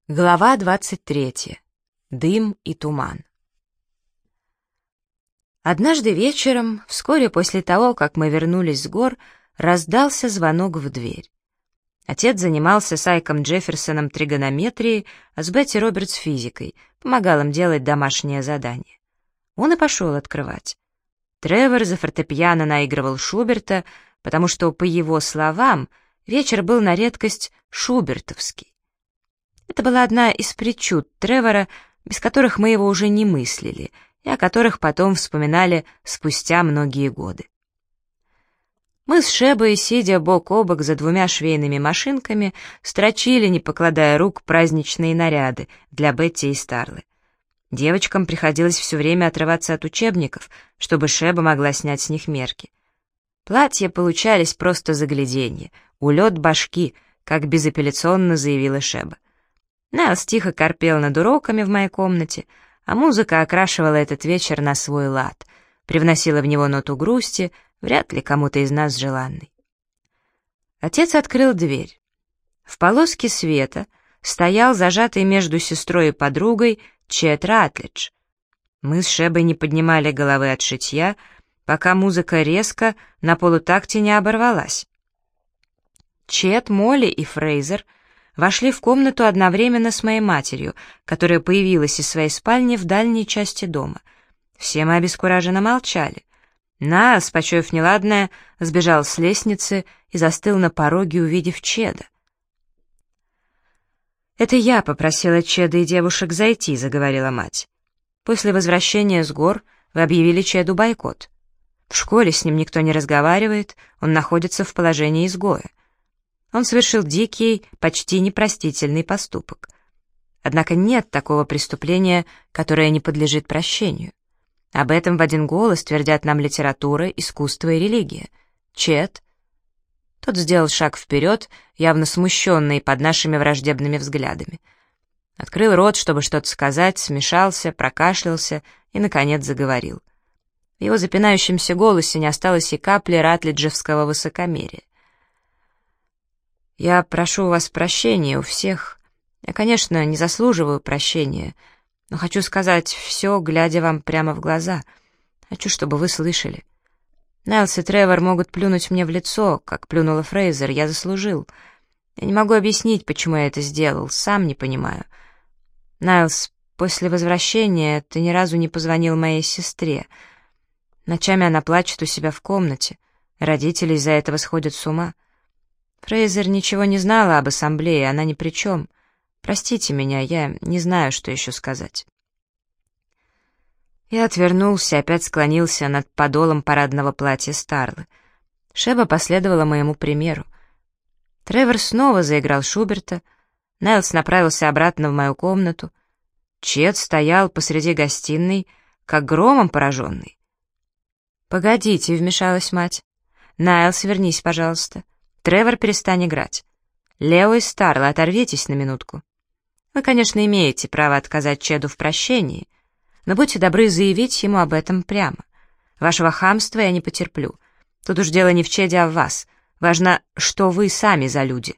Глава 23. Дым и туман. Однажды вечером, вскоре после того, как мы вернулись с гор, раздался звонок в дверь. Отец занимался с Айком Джефферсоном тригонометрией, а с Бетти Робертс физикой, помогал им делать домашнее задание. Он и пошел открывать. Тревор за фортепиано наигрывал Шуберта, потому что, по его словам, вечер был на редкость шубертовский. Это была одна из причуд Тревора, без которых мы его уже не мыслили, и о которых потом вспоминали спустя многие годы. Мы с Шебой, сидя бок о бок за двумя швейными машинками, строчили, не покладая рук, праздничные наряды для Бетти и Старлы. Девочкам приходилось все время отрываться от учебников, чтобы Шеба могла снять с них мерки. Платья получались просто загляденье, улет башки, как безапелляционно заявила Шеба. Найлс тихо корпел над уроками в моей комнате, а музыка окрашивала этот вечер на свой лад, привносила в него ноту грусти, вряд ли кому-то из нас желанной. Отец открыл дверь. В полоске света стоял зажатый между сестрой и подругой Чет Ратлидж. Мы с Шебой не поднимали головы от шитья, пока музыка резко на полутакте не оборвалась. Чет, Молли и Фрейзер вошли в комнату одновременно с моей матерью, которая появилась из своей спальни в дальней части дома. Все мы обескураженно молчали. Найлс, почуяв неладное, сбежал с лестницы и застыл на пороге, увидев Чеда. «Это я попросила Чеда и девушек зайти», — заговорила мать. «После возвращения с гор вы объявили Чеду бойкот. В школе с ним никто не разговаривает, он находится в положении изгоя. Он совершил дикий, почти непростительный поступок. Однако нет такого преступления, которое не подлежит прощению. Об этом в один голос твердят нам литература, искусство и религия. Чет...» Тот сделал шаг вперед, явно смущенный под нашими враждебными взглядами. Открыл рот, чтобы что-то сказать, смешался, прокашлялся и, наконец, заговорил. В его запинающемся голосе не осталось и капли ратлиджевского высокомерия. «Я прошу у вас прощения у всех. Я, конечно, не заслуживаю прощения, но хочу сказать все, глядя вам прямо в глаза. Хочу, чтобы вы слышали. Найлс и Тревор могут плюнуть мне в лицо, как плюнула Фрейзер, я заслужил. Я не могу объяснить, почему я это сделал, сам не понимаю. Найлс, после возвращения ты ни разу не позвонил моей сестре. Ночами она плачет у себя в комнате, родители из-за этого сходят с ума. Фрейзер ничего не знала об ассамблее, она ни при чем. Простите меня, я не знаю, что еще сказать». Я отвернулся, опять склонился над подолом парадного платья Старлы. Шеба последовала моему примеру. Тревор снова заиграл Шуберта, Найлс направился обратно в мою комнату. Чет стоял посреди гостиной, как громом пораженный. «Погодите», — вмешалась мать. «Найлс, вернись, пожалуйста. Тревор, перестань играть. Лео и Старла, оторвитесь на минутку. Вы, конечно, имеете право отказать Чеду в прощении, но будьте добры заявить ему об этом прямо. Вашего хамства я не потерплю. Тут уж дело не в Чеде, а в вас. Важно, что вы сами за люди».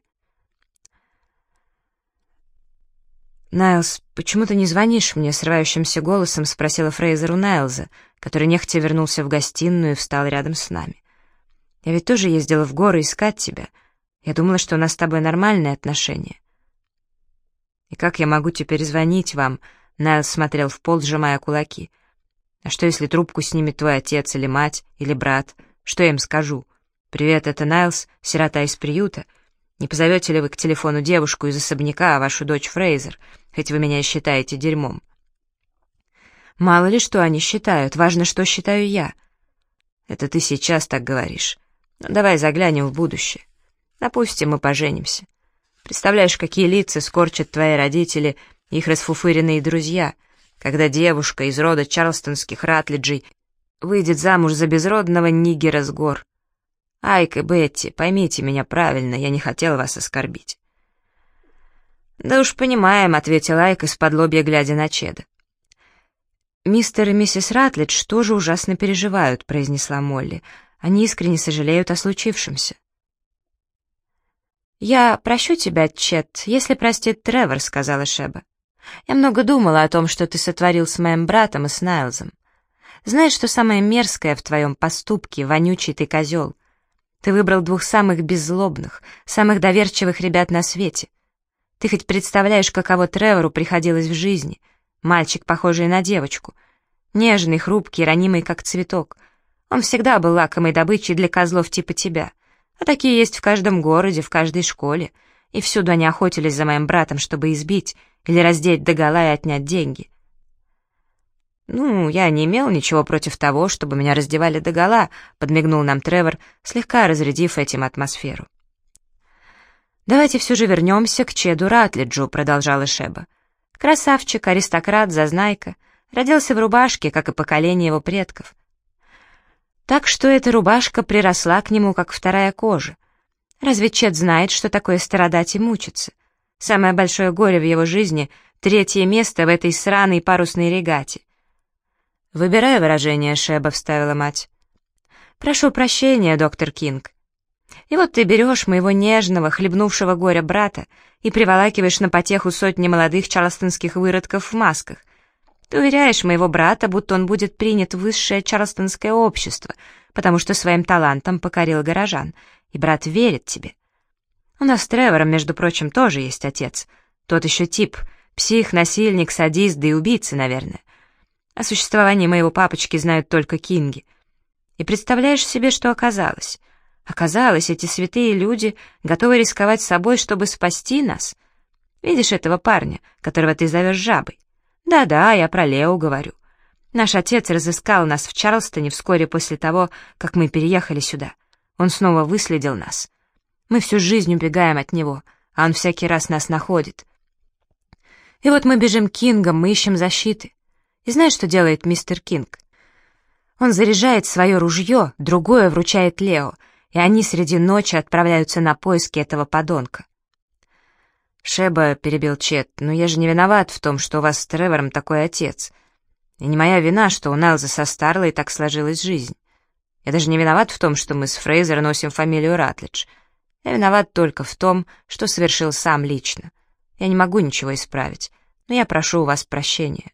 «Найлс, почему ты не звонишь мне?» — срывающимся голосом спросила Фрейзер у Найлза, который нехотя вернулся в гостиную и встал рядом с нами. «Я ведь тоже ездила в горы искать тебя. Я думала, что у нас с тобой нормальные отношения». «И как я могу теперь звонить вам?» — Найлс смотрел в пол, сжимая кулаки. «А что, если трубку снимет твой отец или мать, или брат? Что я им скажу? Привет, это Найлс, сирота из приюта. Не позовете ли вы к телефону девушку из особняка, а вашу дочь Фрейзер, хоть вы меня и считаете дерьмом?» «Мало ли что они считают, важно, что считаю я». «Это ты сейчас так говоришь. Ну, давай заглянем в будущее. Допустим, мы поженимся. Представляешь, какие лица скорчат твои родители и их расфуфыренные друзья, когда девушка из рода чарлстонских Ратлиджей выйдет замуж за безродного нигера с гор. Айк и Бетти, поймите меня правильно, я не хотел вас оскорбить». «Да уж понимаем», — ответил Айк исподлобья, глядя на Чеда. «Мистер и миссис Ратлидж тоже ужасно переживают», — произнесла Молли. «Они искренне сожалеют о случившемся». «Я прощу тебя, Чет, если простит Тревор», — сказала Шеба. «Я много думала о том, что ты сотворил с моим братом и с Найлзом. Знаешь, что самое мерзкое в твоем поступке, вонючий ты козел? Ты выбрал двух самых беззлобных, самых доверчивых ребят на свете. Ты хоть представляешь, каково Тревору приходилось в жизни? Мальчик, похожий на девочку. Нежный, хрупкий, ранимый, как цветок. Он всегда был лакомой добычей для козлов типа тебя. А такие есть в каждом городе, в каждой школе. И всюду они охотились за моим братом, чтобы избить или раздеть догола и отнять деньги. «Ну, я не имел ничего против того, чтобы меня раздевали догола», — подмигнул нам Тревор, слегка разрядив этим атмосферу. «Давайте все же вернемся к Чеду Ратлиджу», — продолжала Шеба. «Красавчик, аристократ, зазнайка, родился в рубашке, как и поколение его предков. Так что эта рубашка приросла к нему, как вторая кожа. Разве Чед знает, что такое страдать и мучиться? Самое большое горе в его жизни — 3-е место в этой сраной парусной регате». «Выбирай выражение, Шеба», — вставила мать. «Прошу прощения, доктор Кинг. И вот ты берешь моего нежного, хлебнувшего горя брата и приволакиваешь на потеху сотни молодых чарлстонских выродков в масках. Ты уверяешь моего брата, будто он будет принят в высшее чарлстонское общество, потому что своим талантом покорил горожан, и брат верит тебе. У нас с Тревором, между прочим, тоже есть отец. Тот еще тип, псих, насильник, садист, да и убийца, наверное. О существовании моего папочки знают только Кинги. И представляешь себе, что оказалось? Оказалось, эти святые люди готовы рисковать собой, чтобы спасти нас. Видишь этого парня, которого ты зовешь Жабой? Да-да, я про Лео говорю. Наш отец разыскал нас в Чарлстоне вскоре после того, как мы переехали сюда. Он снова выследил нас. Мы всю жизнь убегаем от него, а он всякий раз нас находит. И вот мы бежим к Кингам, мы ищем защиты. И знаешь, что делает мистер Кинг? Он заряжает свое ружье, другое вручает Лео, и они среди ночи отправляются на поиски этого подонка. «Шеба», — перебил Чет, — «но я же не виноват в том, что у вас с Тревором такой отец. И не моя вина, что у Найлза со Старлой так сложилась жизнь. Я даже не виноват в том, что мы с Фрейзер носим фамилию Ратлидж. Я виноват только в том, что совершил сам лично. Я не могу ничего исправить, но я прошу у вас прощения».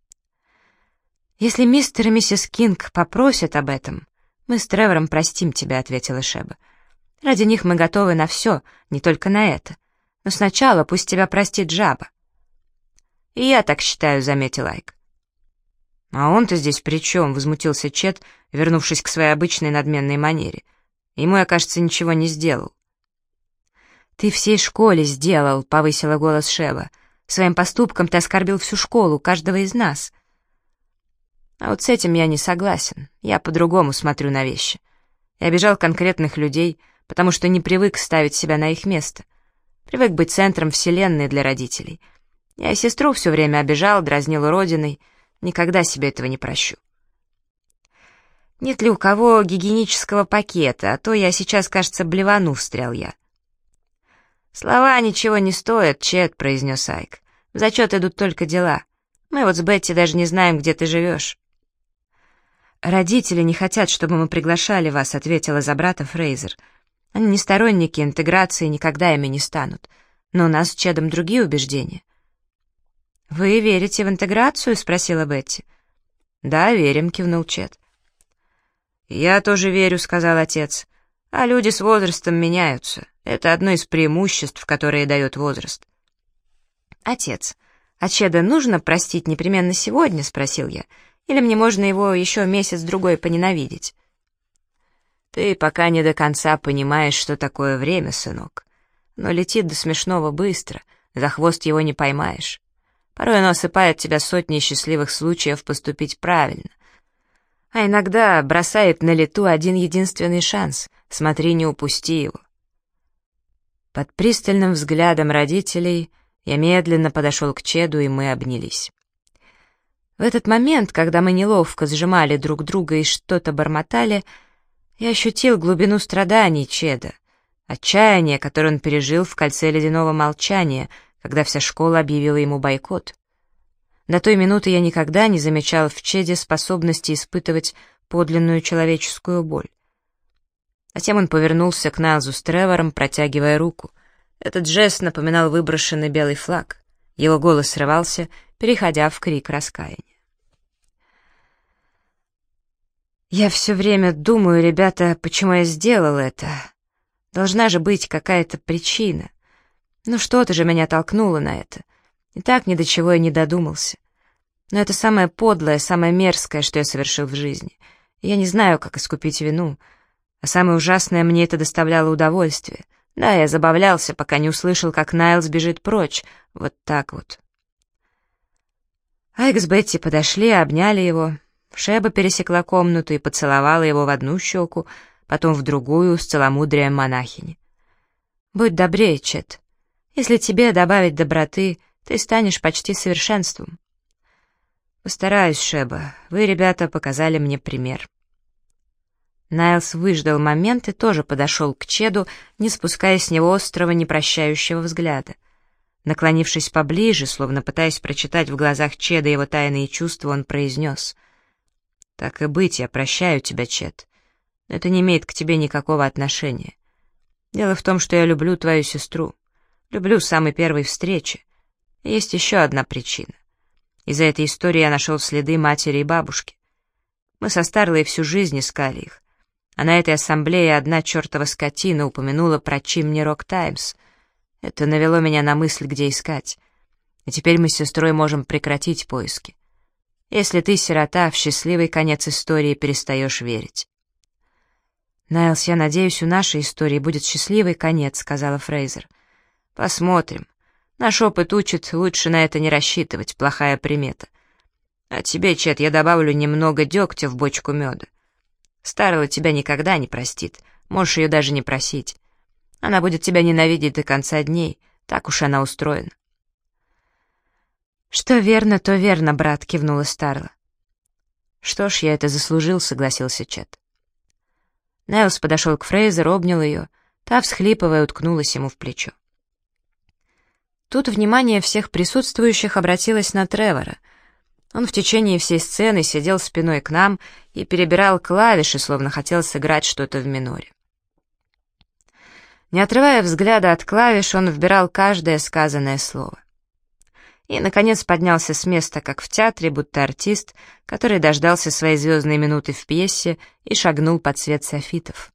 «Если мистер и миссис Кинг попросят об этом, мы с Тревором простим тебя», — ответила Шеба. «Ради них мы готовы на все, не только на это. Но сначала пусть тебя простит Жаба». «И я так считаю», — заметил Айк. «А он-то здесь при чем?» — возмутился Чет, вернувшись к своей обычной надменной манере. «Ему я, кажется, ничего не сделал». «Ты всей школе сделал», — повысила голос Шеба. «Своим поступком ты оскорбил всю школу, каждого из нас». «А вот с этим я не согласен. Я по-другому смотрю на вещи. Я обижал конкретных людей, потому что не привык ставить себя на их место. Привык быть центром вселенной для родителей. Я и сестру все время обижал, дразнил уродиной. Никогда себе этого не прощу». «Нет ли у кого гигиенического пакета, а то я сейчас, кажется, блевану», — встрял я. «Слова ничего не стоят, Чет», — произнес Айк. «В зачет идут только дела. Мы вот с Бетти даже не знаем, где ты живешь». «Родители не хотят, чтобы мы приглашали вас», — ответила за брата Фрейзер. «Они не сторонники интеграции, никогда ими не станут. Но у нас с Чедом другие убеждения». «Вы верите в интеграцию?» — спросила Бетти. «Да, верим», — кивнул Чед. «Я тоже верю», — сказал отец. «А люди с возрастом меняются. Это одно из преимуществ, которые дает возраст». «Отец, а Чеда нужно простить непременно сегодня?» — спросил я. «Или мне можно его еще месяц-другой поненавидеть?» «Ты пока не до конца понимаешь, что такое время, сынок. Но летит до смешного быстро, за хвост его не поймаешь. Порой оно осыпает тебя сотней счастливых случаев поступить правильно. А иногда бросает на лету один единственный шанс. Смотри, не упусти его». Под пристальным взглядом родителей я медленно подошел к Чеду, и мы обнялись. В этот момент, когда мы неловко сжимали друг друга и что-то бормотали, я ощутил глубину страданий Чеда, отчаяние, которое он пережил в кольце ледяного молчания, когда вся школа объявила ему бойкот. До той минуты я никогда не замечал в Чеде способности испытывать подлинную человеческую боль. Затем он повернулся к Найлзу с Тревором, протягивая руку. Этот жест напоминал выброшенный белый флаг. Его голос срывался, переходя в крик раскаяния. «Я все время думаю, ребята, почему я сделал это. Должна же быть какая-то причина. Ну что-то же меня толкнуло на это. И так ни до чего я не додумался. Но это самое подлое, самое мерзкое, что я совершил в жизни. И я не знаю, как искупить вину. А самое ужасное, мне это доставляло удовольствие. Да, я забавлялся, пока не услышал, как Найлс бежит прочь. Вот так вот». Айк с Бетти подошли, обняли его. Шеба пересекла комнату и поцеловала его в одну щеку, потом в другую, с целомудрием монахини. «Будь добрее, Чет. Если тебе добавить доброты, ты станешь почти совершенством». «Постараюсь, Шеба. Вы, ребята, показали мне пример». Найлс выждал момент и тоже подошел к Чеду, не спуская с него острого, непрощающего взгляда. Наклонившись поближе, словно пытаясь прочитать в глазах Чеда его тайные чувства, он произнес: «Так и быть, я прощаю тебя, Чед. Но это не имеет к тебе никакого отношения. Дело в том, что я люблю твою сестру. Люблю с самой первой встречи. И есть еще одна причина. Из-за этой истории я нашел следы матери и бабушки. Мы со Старлой всю жизнь искали их. А на этой ассамблее одна чертова скотина упомянула про Чимни Рок Таймс. Это навело меня на мысль, где искать. И теперь мы с сестрой можем прекратить поиски. Если ты, сирота, в счастливый конец истории перестаешь верить». «Найлс, я надеюсь, у нашей истории будет счастливый конец», — сказала Фрейзер. «Посмотрим. Наш опыт учит, лучше на это не рассчитывать, плохая примета. А тебе, Чет, я добавлю немного дегтя в бочку меда. Старла тебя никогда не простит, можешь ее даже не просить. Она будет тебя ненавидеть до конца дней, так уж она устроена». «Что верно, то верно, брат», — кивнула Старла. «Что ж, я это заслужил», — согласился Чет. Найлс подошел к Фрейзер, обнял ее, та, всхлипывая, уткнулась ему в плечо. Тут внимание всех присутствующих обратилось на Тревора. Он в течение всей сцены сидел спиной к нам и перебирал клавиши, словно хотел сыграть что-то в миноре. Не отрывая взгляда от клавиш, он вбирал каждое сказанное слово. И, наконец, поднялся с места, как в театре, будто артист, который дождался своей звездной минуты в пьесе и шагнул под свет софитов.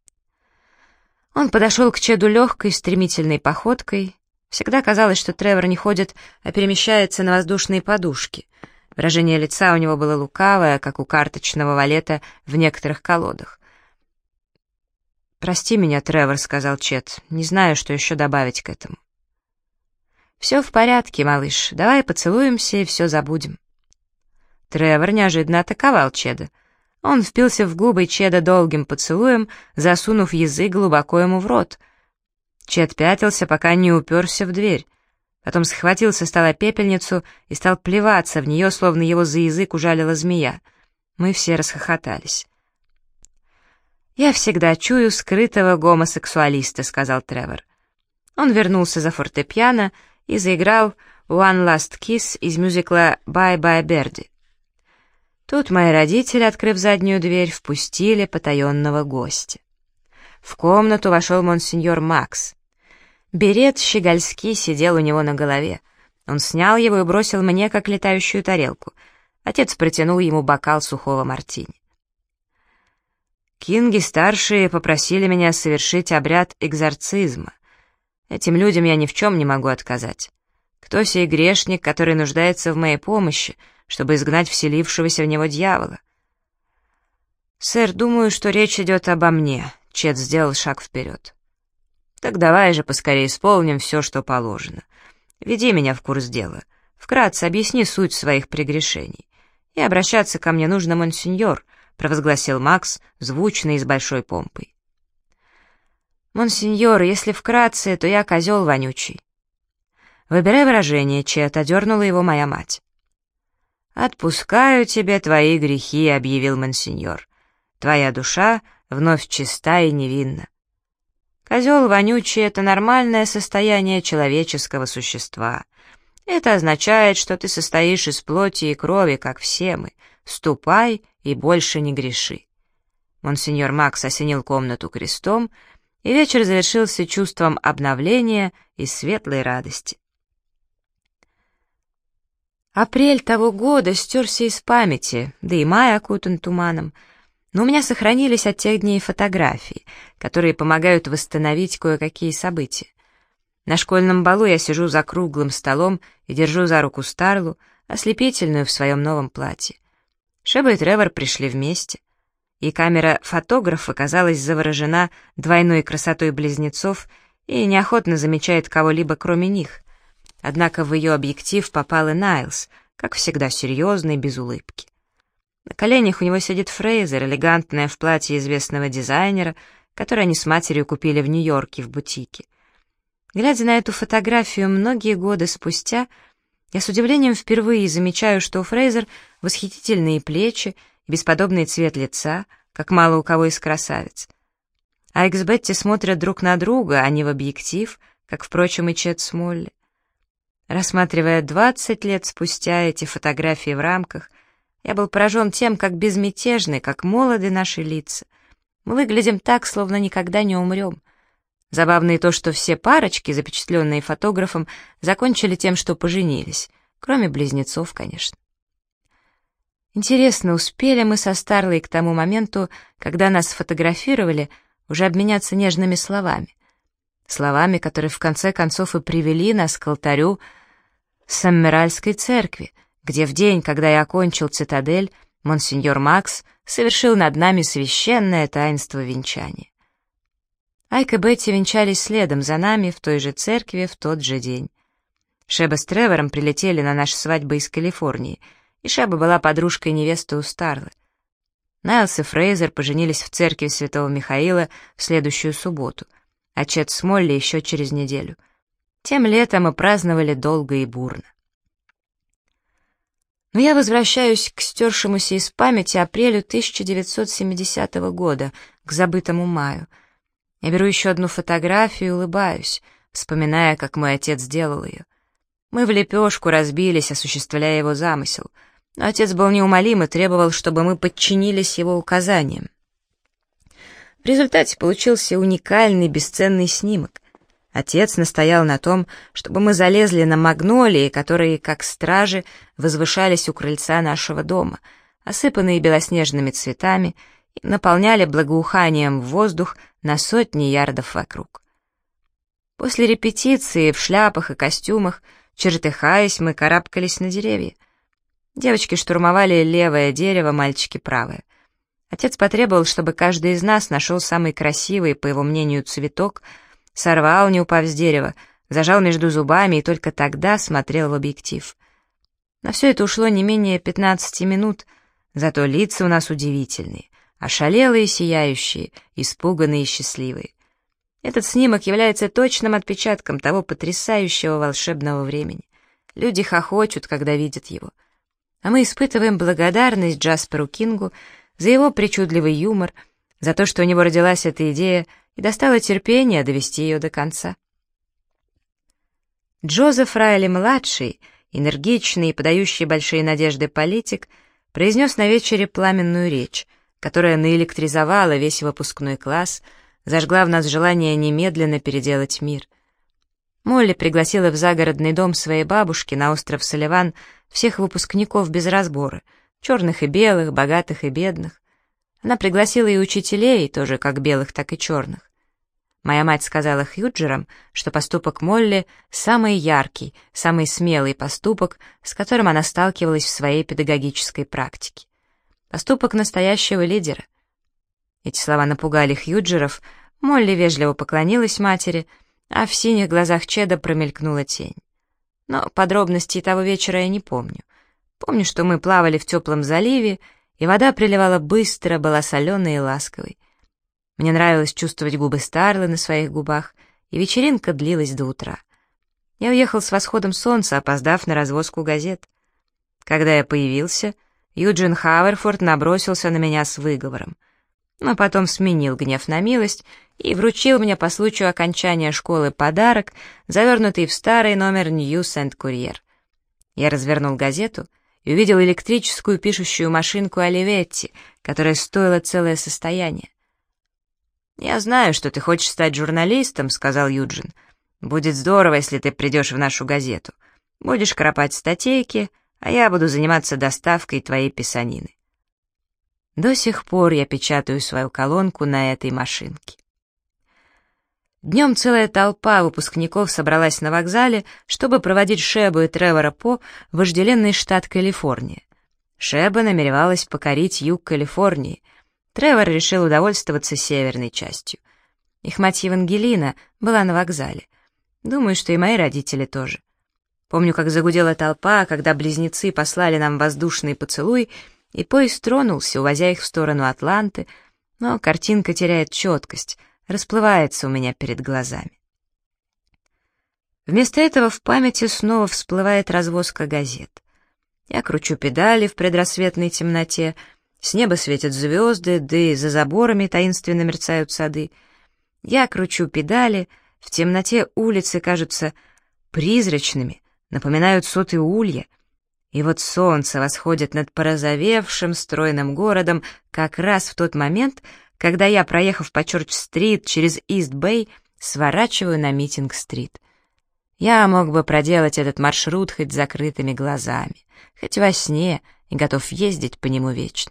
Он подошел к Чеду легкой, стремительной походкой. Всегда казалось, что Тревор не ходит, а перемещается на воздушные подушки. Выражение лица у него было лукавое, как у карточного валета в некоторых колодах. «Прости меня, Тревор», — сказал Чед, — «не знаю, что еще добавить к этому». «Все в порядке, малыш, давай поцелуемся и все забудем». Тревор неожиданно атаковал Чеда. Он впился в губы Чеда долгим поцелуем, засунув язык глубоко ему в рот. Чед пятился, пока не уперся в дверь. Потом схватил со стола пепельницу и стал плеваться в нее, словно его за язык ужалила змея. Мы все расхохотались. «Я всегда чую скрытого гомосексуалиста», — сказал Тревор. Он вернулся за фортепиано и заиграл «One Last Kiss» из мюзикла «Bye-bye, Birdie». Тут мои родители, открыв заднюю дверь, впустили потаенного гостя. В комнату вошел монсеньор Макс. Берет щегольский сидел у него на голове. Он снял его и бросил мне, как летающую тарелку. Отец протянул ему бокал сухого мартини. Кинги-старшие попросили меня совершить обряд экзорцизма. Этим людям я ни в чем не могу отказать. Кто сей грешник, который нуждается в моей помощи, чтобы изгнать вселившегося в него дьявола? «Сэр, думаю, что речь идет обо мне», — Чет сделал шаг вперед. «Так давай же поскорее исполним все, что положено. Веди меня в курс дела. Вкратце объясни суть своих прегрешений. И обращаться ко мне нужно, монсеньор», — провозгласил Макс, звучно и с большой помпой. «Монсеньор, если вкратце, то я козел вонючий». «Выбирай выражение, Чет», — одернула его моя мать. «Отпускаю тебе твои грехи», — объявил монсеньор. «Твоя душа вновь чиста и невинна». Козел вонючий — это нормальное состояние человеческого существа. Это означает, что ты состоишь из плоти и крови, как все мы. Ступай и больше не греши. Монсеньор Макс осенил комнату крестом, и вечер завершился чувством обновления и светлой радости. Апрель того года стерся из памяти, да и май окутан туманом, но у меня сохранились от тех дней фотографии, которые помогают восстановить кое-какие события. На школьном балу я сижу за круглым столом и держу за руку Старлу, ослепительную в своем новом платье. Шеба и Тревор пришли вместе, и камера фотографа казалась заворожена двойной красотой близнецов и неохотно замечает кого-либо кроме них. Однако в ее объектив попал и Найлс, как всегда серьезный, без улыбки. На коленях у него сидит Фрейзер, элегантная в платье известного дизайнера, которое они с матерью купили в Нью-Йорке в бутике. Глядя на эту фотографию многие годы спустя, я с удивлением впервые замечаю, что у Фрейзер восхитительные плечи и бесподобный цвет лица, как мало у кого из красавиц. Айк с Бетти смотрят друг на друга, а не в объектив, как, впрочем, и Чет с Молли. Рассматривая 20 лет спустя эти фотографии в рамках, я был поражен тем, как безмятежны, как молоды наши лица. Мы выглядим так, словно никогда не умрем. Забавно и то, что все парочки, запечатленные фотографом, закончили тем, что поженились, кроме близнецов, конечно. Интересно, успели мы со Старлой к тому моменту, когда нас сфотографировали, уже обменяться нежными словами? Словами, которые в конце концов и привели нас к алтарю Саммеральской церкви, где в день, когда я окончил цитадель, монсеньор Макс совершил над нами священное таинство венчания. Айк и Бетти венчались следом за нами в той же церкви в тот же день. Шеба с Тревором прилетели на нашу свадьбу из Калифорнии, и Шеба была подружкой невесты у Старлы. Найлс и Фрейзер поженились в церкви Святого Михаила в следующую субботу, а Чет с Молли еще через неделю. Тем летом мы праздновали долго и бурно. Но я возвращаюсь к стершемуся из памяти апрелю 1970 года, к забытому маю. Я беру еще одну фотографию и улыбаюсь, вспоминая, как мой отец делал ее. Мы в лепешку разбились, осуществляя его замысел, но отец был неумолим и требовал, чтобы мы подчинились его указаниям. В результате получился уникальный, бесценный снимок. Отец настоял на том, чтобы мы залезли на магнолии, которые, как стражи, возвышались у крыльца нашего дома, осыпанные белоснежными цветами, и наполняли благоуханием воздух на сотни ярдов вокруг. После репетиции в шляпах и костюмах, чертыхаясь, мы карабкались на деревья. Девочки штурмовали левое дерево, мальчики правое. Отец потребовал, чтобы каждый из нас нашел самый красивый, по его мнению, цветок, сорвал, не упав с дерева, зажал между зубами и только тогда смотрел в объектив. На все это ушло не менее 15 минут, зато лица у нас удивительные, ошалелые, сияющие, испуганные и счастливые. Этот снимок является точным отпечатком того потрясающего волшебного времени. Люди хохочут, когда видят его. А мы испытываем благодарность Джасперу Кингу за его причудливый юмор, за то, что у него родилась эта идея и достало терпения довести ее до конца. Джозеф Райли-младший, энергичный и подающий большие надежды политик, произнес на вечере пламенную речь, которая наэлектризовала весь выпускной класс, зажгла в нас желание немедленно переделать мир. Молли пригласила в загородный дом своей бабушки на остров Салливан всех выпускников без разбора, черных и белых, богатых и бедных. Она пригласила и учителей, тоже как белых, так и черных. Моя мать сказала Хьюджерам, что поступок Молли — самый яркий, самый смелый поступок, с которым она сталкивалась в своей педагогической практике. Поступок настоящего лидера. Эти слова напугали Хьюджеров, Молли вежливо поклонилась матери, а в синих глазах Чеда промелькнула тень. Но подробностей того вечера я не помню. Помню, что мы плавали в теплом заливе, и вода приливала быстро, была соленой и ласковой. Мне нравилось чувствовать губы Старлы на своих губах, и вечеринка длилась до утра. Я уехал с восходом солнца, опоздав на развозку газет. Когда я появился, Юджин Хаверфорд набросился на меня с выговором, но потом сменил гнев на милость и вручил мне по случаю окончания школы подарок, завернутый в старый номер News and Courier. Я развернул газету и увидел электрическую пишущую машинку Оливетти, которая стоила целое состояние. «Я знаю, что ты хочешь стать журналистом», — сказал Юджин. «Будет здорово, если ты придешь в нашу газету. Будешь кропать статейки, а я буду заниматься доставкой твоей писанины». До сих пор я печатаю свою колонку на этой машинке. Днем целая толпа выпускников собралась на вокзале, чтобы проводить Шебу и Тревора По в вожделенный штат Калифорния. Шеба намеревалась покорить юг Калифорнии. Тревор решил удовольствоваться северной частью. Их мать Евангелина была на вокзале. Думаю, что и мои родители тоже. Помню, как загудела толпа, когда близнецы послали нам воздушный поцелуй, и поезд тронулся, увозя их в сторону Атланты, но картинка теряет четкость, расплывается у меня перед глазами. Вместо этого в памяти снова всплывает развозка газет. Я кручу педали в предрассветной темноте, с неба светят звезды, да и за заборами таинственно мерцают сады. Я кручу педали, в темноте улицы кажутся призрачными, напоминают соты улья, и вот солнце восходит над порозовевшим стройным городом как раз в тот момент, когда я, проехав по Чорч-стрит через Ист-Бэй, сворачиваю на Митинг-стрит. Я мог бы проделать этот маршрут хоть закрытыми глазами, хоть во сне, и готов ездить по нему вечно.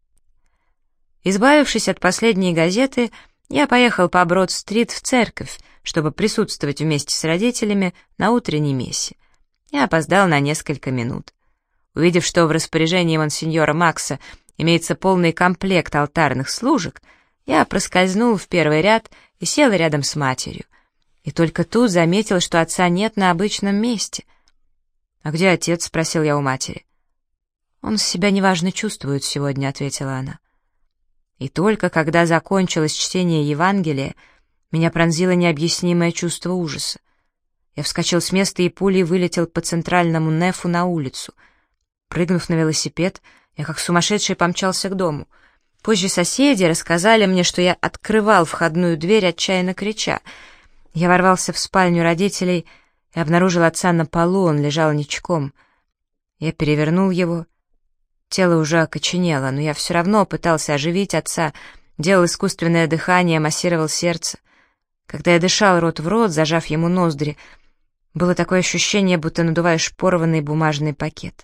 Избавившись от последней газеты, я поехал по Брод-стрит в церковь, чтобы присутствовать вместе с родителями на утренней мессе. Я опоздал на несколько минут. Увидев, что в распоряжении монсеньора Макса имеется полный комплект алтарных служек, я проскользнул в первый ряд и сел рядом с матерью. И только тут заметил, что отца нет на обычном месте. «А где отец?» — спросил я у матери. «Он себя неважно чувствует сегодня», — ответила она. И только когда закончилось чтение Евангелия, меня пронзило необъяснимое чувство ужаса. Я вскочил с места и пулей вылетел по центральному нефу на улицу. Прыгнув на велосипед, я как сумасшедший помчался к дому. Позже соседи рассказали мне, что я открывал входную дверь, отчаянно крича. Я ворвался в спальню родителей и обнаружил отца на полу, он лежал ничком. Я перевернул его. Тело уже окоченело, но я все равно пытался оживить отца, делал искусственное дыхание, массировал сердце. Когда я дышал рот в рот, зажав ему ноздри, было такое ощущение, будто надуваешь порванный бумажный пакет.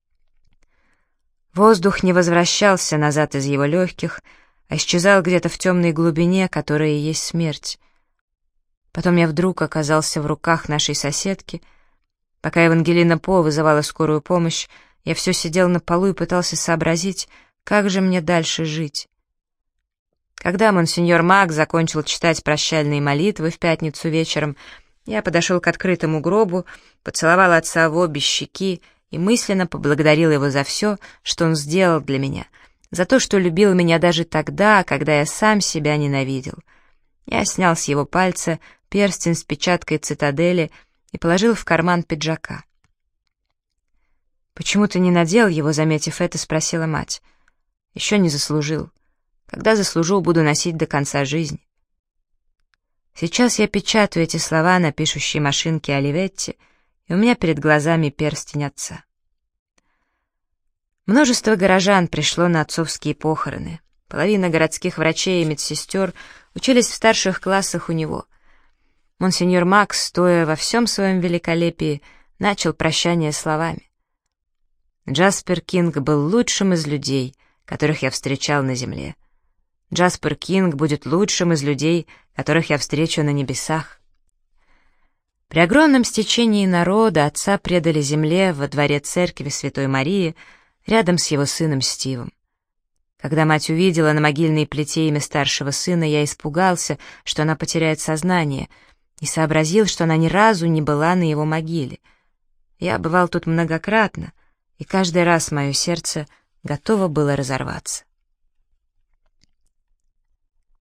Воздух не возвращался назад из его легких, а исчезал где-то в темной глубине, которая и есть смерть. Потом я вдруг оказался в руках нашей соседки. Пока Евангелина По вызывала скорую помощь, я все сидел на полу и пытался сообразить, как же мне дальше жить. Когда монсеньор Мак закончил читать прощальные молитвы в пятницу вечером, я подошел к открытому гробу, поцеловал отца в обе щеки и мысленно поблагодарил его за все, что он сделал для меня, за то, что любил меня даже тогда, когда я сам себя ненавидел. Я снял с его пальца перстень с печаткой цитадели и положил в карман пиджака. «Почему ты не надел его?» — заметив это, спросила мать. «Еще не заслужил. Когда заслужу, буду носить до конца жизни». Сейчас я печатаю эти слова на пишущей машинке Оливетти, и у меня перед глазами перстень отца. Множество горожан пришло на отцовские похороны. Половина городских врачей и медсестер учились в старших классах у него. Монсеньор Макс, стоя во всем своем великолепии, начал прощание словами. «Джаспер Кинг был лучшим из людей, которых я встречал на земле. Джаспер Кинг будет лучшим из людей, которых я встречу на небесах». При огромном стечении народа отца предали земле во дворе церкви Святой Марии рядом с его сыном Стивом. Когда мать увидела на могильной плите имя старшего сына, я испугался, что она потеряет сознание, и сообразил, что она ни разу не была на его могиле. Я бывал тут многократно, и каждый раз мое сердце готово было разорваться.